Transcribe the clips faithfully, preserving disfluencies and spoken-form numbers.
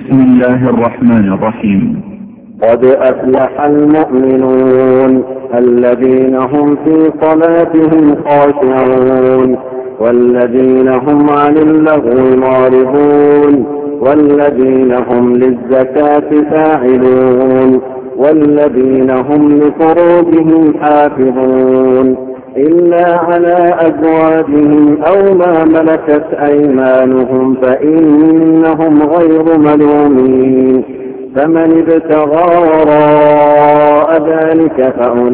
بسم الله الرحمن الرحيم. قد أفلح المؤمنون الذين هم في صلاتهم خاشعون والذين هم عن اللغو معرضون والذين هم للزكاة فاعلون والذين هم لفروجهم حافظون إلا على أزواجهم أو ما ملكت أيمانهم فإنهم غير ملومين. فمن ابتغى وراء ذلك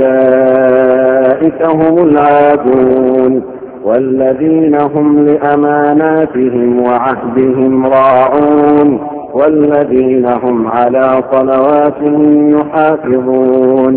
فأولئك هم العادون والذين هم لأماناتهم وعهدهم راعون والذين هم على صلواتهم يحافظون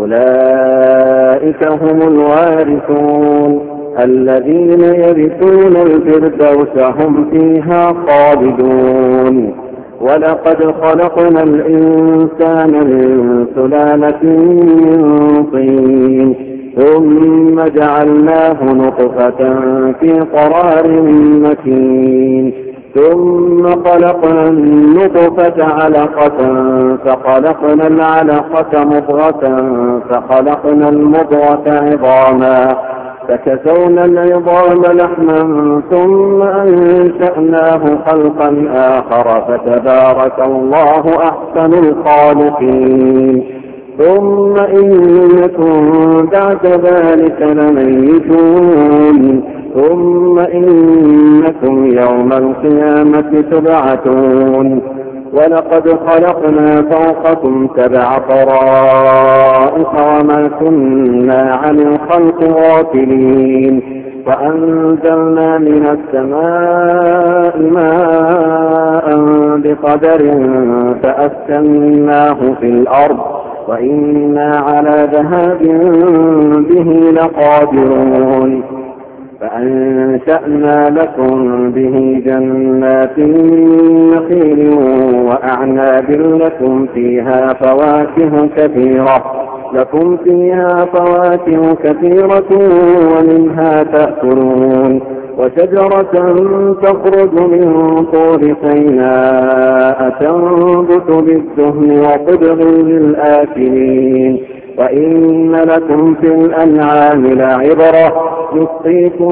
أولئك هم الوارثون الذين يرثون الفردوس هم فيها خالدون. ولقد خلقنا الإنسان من سلالة من طين ثم جعلناه نطفة في قرار مكين ثم خلقنا النطفة علقة فخلقنا العلقة مضغة فخلقنا المضغة عظاما فكسونا العظام لحما ثم أنشأناه خلقا آخر فتبارك الله أحسن الخالقين. ثم إنكم بعد ذلك لميتون ثم إنكم يوم القيامة تبعثون. ولقد خلقنا فوقكم سبع طرائق وما كنا عن الخلق غافلين وأنزلنا من السماء ماء بقدر فأسكناه في الأرض وإنا على ذهاب به لقادرون. فأنشأنا لكم به جنات من نخيل وأعناب لكم فيها فواكه كثيرة لكم فيها فواكه كثيرة ومنها تأكلون وشجرة تخرج من طور سيناء تنبت بالدهن وصبغ للآكلين. وإن لكم في الأنعام لعبرة نسقيكم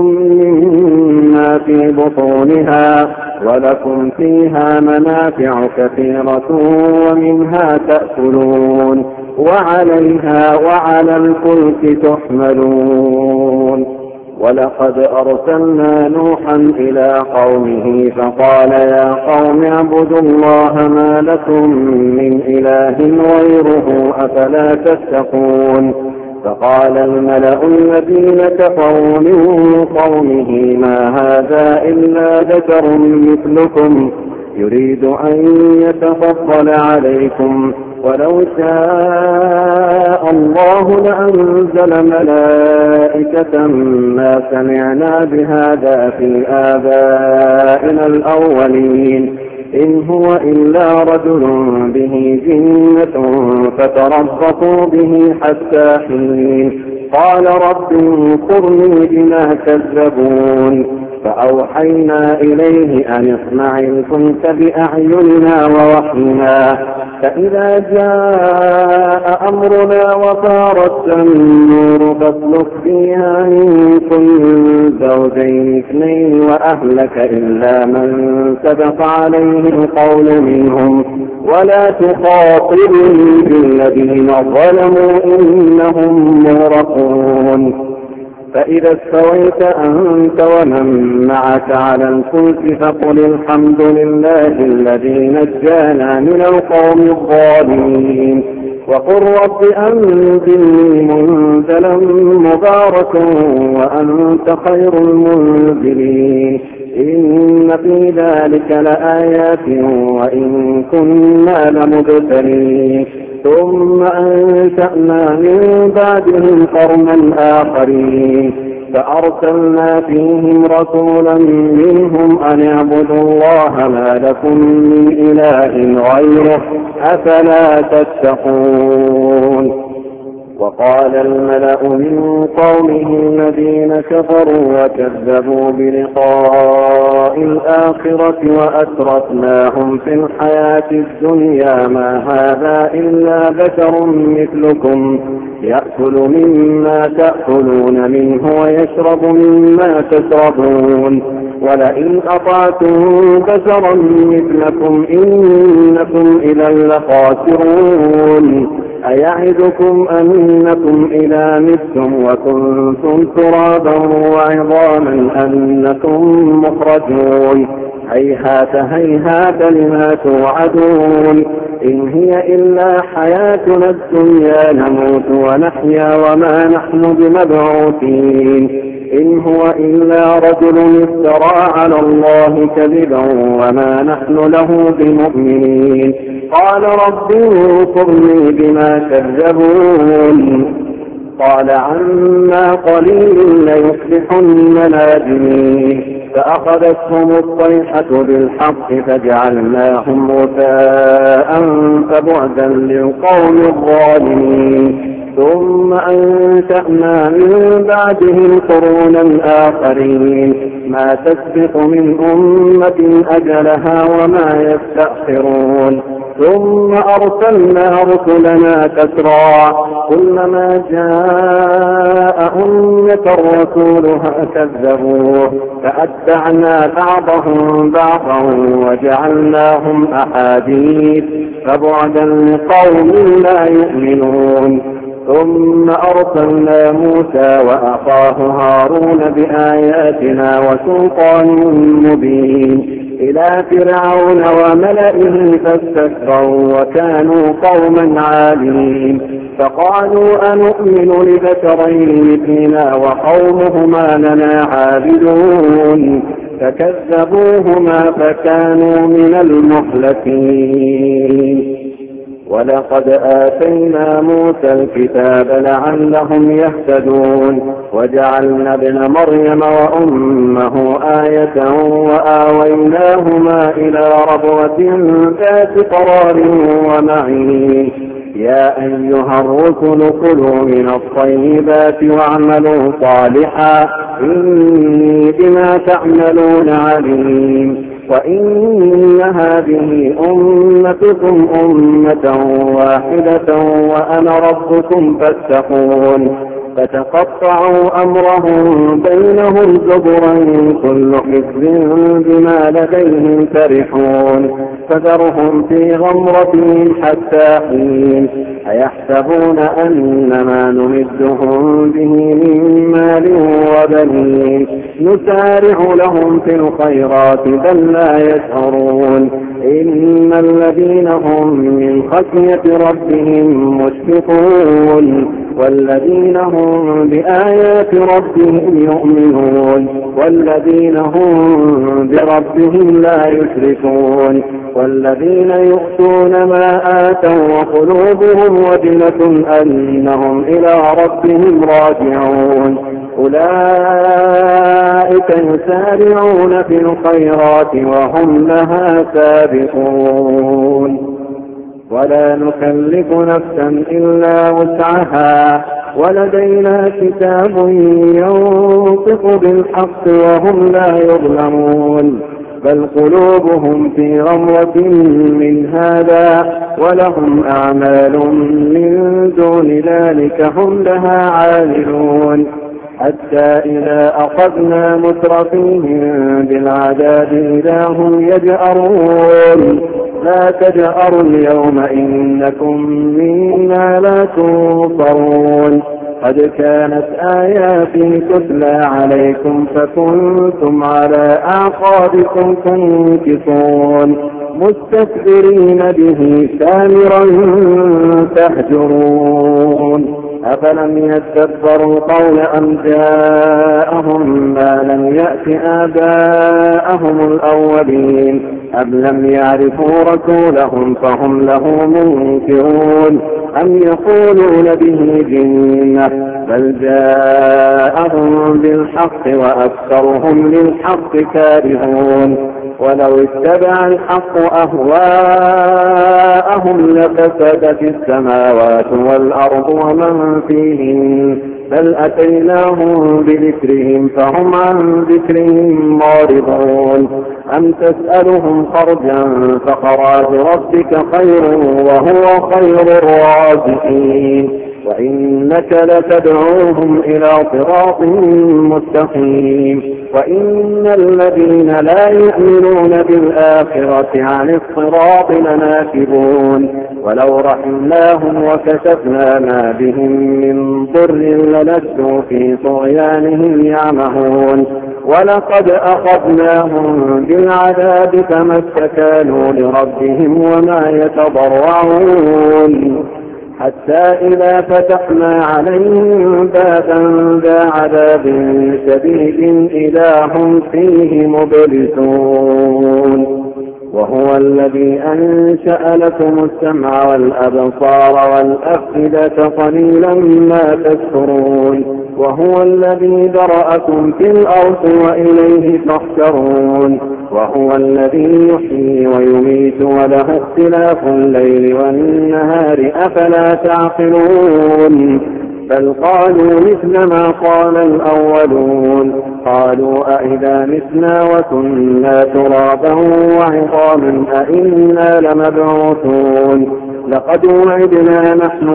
مما في بطونها ولكم فيها منافع كثيرة ومنها تأكلون وعليها وعلى الفلك تحملون. ولقد أرسلنا نوحا إلى قومه فقال يا قوم اعبدوا الله ما لكم من إله غيره أفلا تتقون. فقال الملأ الذين كفروا من قومه ما هذا إلا ذكر مثلكم يريد أن يتفضل عليكم ولو شاء الله لأنزل ملائكة ما سمعنا بهذا في آبائنا الأولين إن هو إلا رجل به جنة فتربصوا به حتى حين. قال رب انصرني بما كذبون. فأوحينا إليه أن اصنع الفلك بأعيننا ووحينا فإذا جاء أمرنا وفارت النور فاسلك فيها من كل زوجين اثنين وأهلك إلا من سبق عليه القول منهم ولا تخاطبني بالذين ظلموا إنهم مغرقون. فإذا استويت أنت ومن معك على الفلك فقل الحمد لله الذي نجانا من القوم الظالمين وقل رب أنزلني منزلا مباركا وأنت خير المنزلين. إن في ذلك لآيات وإن كنا لمبتلين. ثم أنشأنا من بعدهم قرنا آخرين فأرسلنا فيهم رسولا منهم أن اعبدوا الله ما لكم من إله غيره أفلا تتقون. وقال الملأ من قومه الذين كفروا وكذبوا بلقاء الآخرة وأترفناهم في الحياة الدنيا ما هذا إلا بشر مثلكم يأكل مما تأكلون منه ويشرب مما تشربون ولئن أطعتم بشرا مثلكم إنكم إذا لخاسرون أيعدكم أنكم إذا متم وكنتم ترابا وعظاما أنكم مخرجون هيهات هيهات لما توعدون إن هي إلا حياتنا الدنيا نموت ونحيا وما نحن بمبعوثين إن هو إلا رجل افترى على الله كذبا وما نحن له بمؤمنين قال رب انصرني بما كذبون قال عما قليل ليصبحن نادمين فأخذتهم الصيحة بالحق فجعلناهم غثاء فبعدا للقوم الظالمين ثم أنشأنا من بعدهم قرونا آخرين ما تسبق من أمة أجلها وما يستأخرون ثم أرسلنا رسلنا تترى كلما جاء أمة رسولها كذبوه فأتبعنا بعضهم بعضا وجعلناهم أحاديث فبعدا لقوم لا يؤمنون ثم أرسلنا موسى وأخاه هارون بآياتنا وسلطان مبين إلى فرعون وملئه فاستكبروا وكانوا قوما عالين فقالوا أنؤمن لبشرين مثلنا وقومهما لنا عابدون فكذبوهما فكانوا من المهلكين ولقد آتينا موسى الكتاب لعلهم يهتدون وجعلنا ابن مريم وأمه آية وآويناهما إلى ربوة ذات قرار ومعين يا أيها الرسل كلوا من الطيبات واعملوا صالحا إني بما تعملون عليم وإن هذه أمتكم أمة واحدة وأنا ربكم فاتقون فتقطعوا أمرهم بينهم زبرا كل حزب بما لديهم فرحون فذرهم في غمرتهم حتى حين أيحسبون أن ما نمدهم به من مال وبنين نسارع لهم في الخيرات بل لا يشعرون إن الذين هم من خشية ربهم مشفقون والذين هم بآيات ربهم يؤمنون والذين هم بربهم لا يشركون والذين يؤتون ما آتوا وقلوبهم وجلة أنهم إلى ربهم راجعون أولئك يسارعون في الخيرات وهم لها سابقون ولا نكلف نفسا إلا وسعها ولدينا كتاب ينطق بالحق وهم لا يظلمون بل قلوبهم في غمرة من هذا ولهم أعمال من دون ذلك هم لها عاملون حتى إذا أخذنا مترفيهم بالعذاب إذا هم يجأرون لا تجأروا اليوم إنكم منا لا تنصرون قد كانت آياتي تتلى عليكم فكنتم على أعقابكم تنكصون مستكبرين به سامرا تهجرون أفلم يتدبروا القول أم جاءهم ما لم يأت آباءهم الأولين أم لم يعرفوا رسولهم فهم له منكرون أم يقولون به جنة بل جاءهم بالحق وأكثرهم للحق كارهون ولو اتبع الحق أهواءهم لفسدت السماوات والأرض ومن فيهن بل أتيناهم بذكرهم فهم عن ذكرهم معرضون أم تسألهم خرجا فخراج ربك خير وهو خير الرازقين وإنك لتدعوهم إلى صراط مستقيم وإن الذين لا يؤمنون بالآخرة عن الصراط لناكبون ولو رحمناهم وكشفنا ما بهم من ضر للجوا في طغيانهم يعمهون ولقد أخذناهم بالعذاب فما استكانوا لربهم وما يتضرعون حتى إذا فتحنا عليهم بابا ذا عذاب شديد إذا هم فيه مبلسون وهو الذي أنشأ لكم السمع والأبصار والأفئدة قليلا ما تشكرون وهو الذي ذرأكم في الأرض وإليه تحشرون وهو الذي يحيي ويميت وله اختلاف الليل والنهار أفلا تعقلون بل قالوا مثل ما قال الأولون قالوا أئذا متنا وكنا ترابا وعظاما أئنا لمبعوثون لقد وعدنا نحن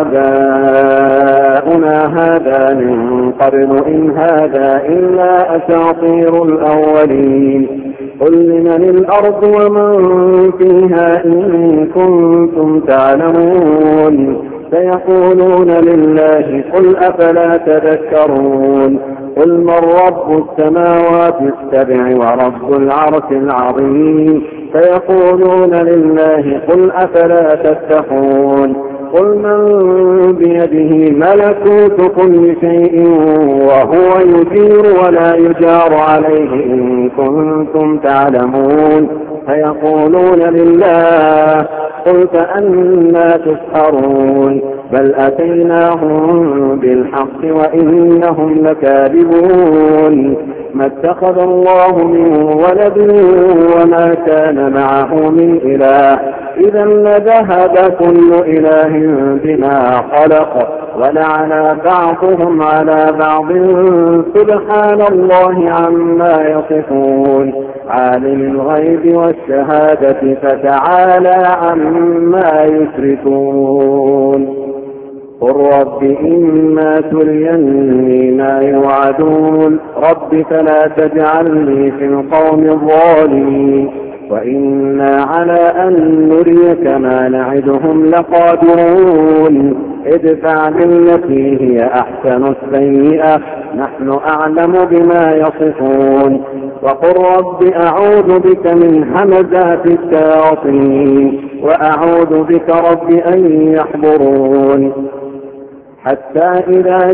وآباؤنا هذا من قبل إن هذا إلا أساطير الأولين قل لمن الأرض ومن فيها إن كنتم تعلمون سيقولون لله قل أفلا تذكرون قل من رب السماوات السبع ورب العرش العظيم سيقولون لله قل أفلا تتقون قل من بيده ملكوت كل شيء وهو يجير ولا يجار عليه إن كنتم تعلمون سيقولون لله قل فأنا تسحرون بل أتيناهم بالحق وإنهم لكاذبون ما اتخذ الله من ولد وما كان معه من إله إذا لذهب كل إله بما خلق ولعلى بعضهم على بعض سبحان الله عما يصفون عالم الغيب والشهادة فتعالى عما يشركون قل رب إما تريني ما يوعدون رب فلا تجعلني في القوم الظالمين وإنا على أن نريك ما نعدهم لقادرون ادفع بالتي هي أحسن السيئة نحن أعلم بما يصفون وقل رب أعوذ بك من همزات الشياطين وأعوذ بك رب أن يحضرون حتى إذا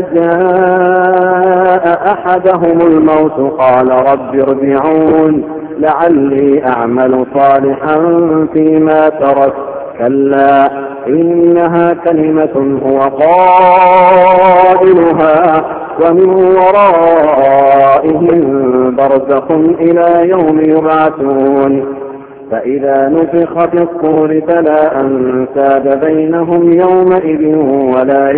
جاء أحدهم الموت قال رب ارجعون لعلي أعمل صالحا فيما ترك كلا إنها كلمة هو قائلها ومن ورائهم برزخ إلى يوم يبعثون فإذا نفخ في الصور فلا أنساب بينهم يومئذ ولا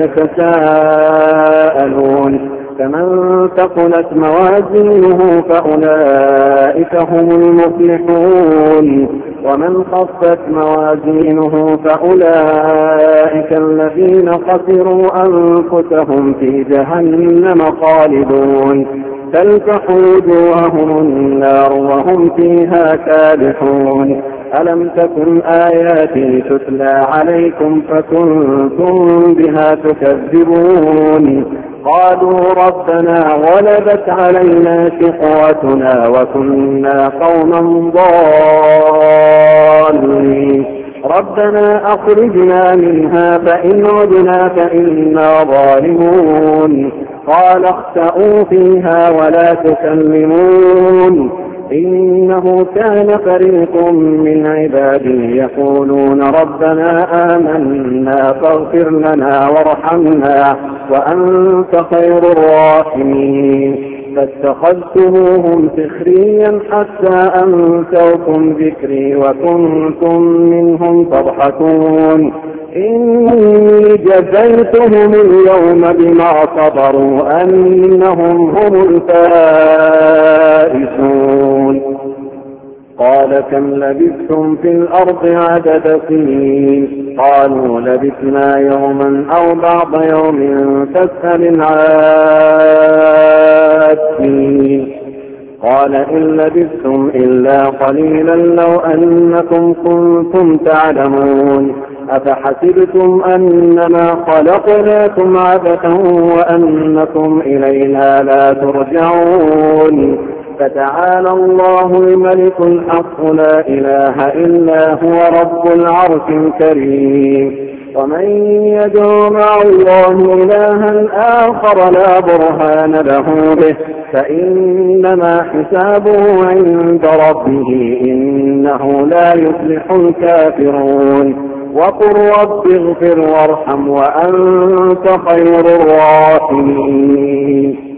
يتساءلون فمن ثقلت موازينه فأولئك هم المفلحون ومن خفت موازينه فأولئك الذين خسروا أنفسهم في جهنم خالدون تلفح وجوههم النار وهم فيها كالحون ألم تكن آياتي تتلى عليكم فكنتم بها تكذبون قالوا ربنا غلبت علينا شقوتنا وكنا قوما ضالين ربنا أخرجنا منها فإن عدنا فإنا ظالمون قال اخسئوا فيها ولا تكلمون إنه كان فريق من عبادي يقولون ربنا آمنا فاغفر لنا وارحمنا وأنت خير الراحمين فاتخذتموهم سخريا حتى أنسوكم ذكري وكنتم منهم تضحكون إني جزيتهم اليوم بما صبروا أنهم هم الفائزون. قال كم لبثتم في الأرض عدد سنين قالوا لبثنا يوما أو بعض يوم فاسأل العادين قال إن لبثتم إلا قليلا لو أنكم كنتم تعلمون أفحسبتم أنما خلقناكم عبثا وأنكم إلينا لا ترجعون فتعالى الله الملك الحق لا إله إلا هو رب العرش الكريم ومن يدعو مع الله إلها آخر لا برهان له به فإنما حسابه عند ربه إنه لا يفلح الكافرون وقل رب اغفر وارحم وأنت خير الراحمين.